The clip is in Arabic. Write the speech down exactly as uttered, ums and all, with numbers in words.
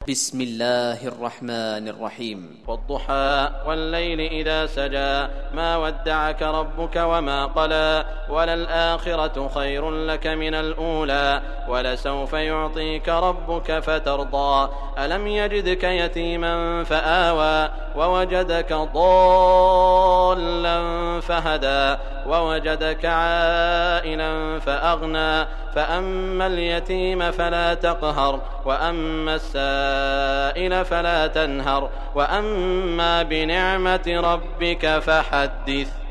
بسم الله الرحمن الرحيم. والضحى والليل إذا سجى ما ودعك ربك وما قلى وللآخرة خير لك من الأولى ولسوف يعطيك ربك فترضى ألم يجدك يتيما فآوى ووجدك ضالا فهدى ووجدك عائلا فأغنى فأما اليتيم فلا تقهر وأما السائل فلا تنهر وأما بنعمة ربك فحدث.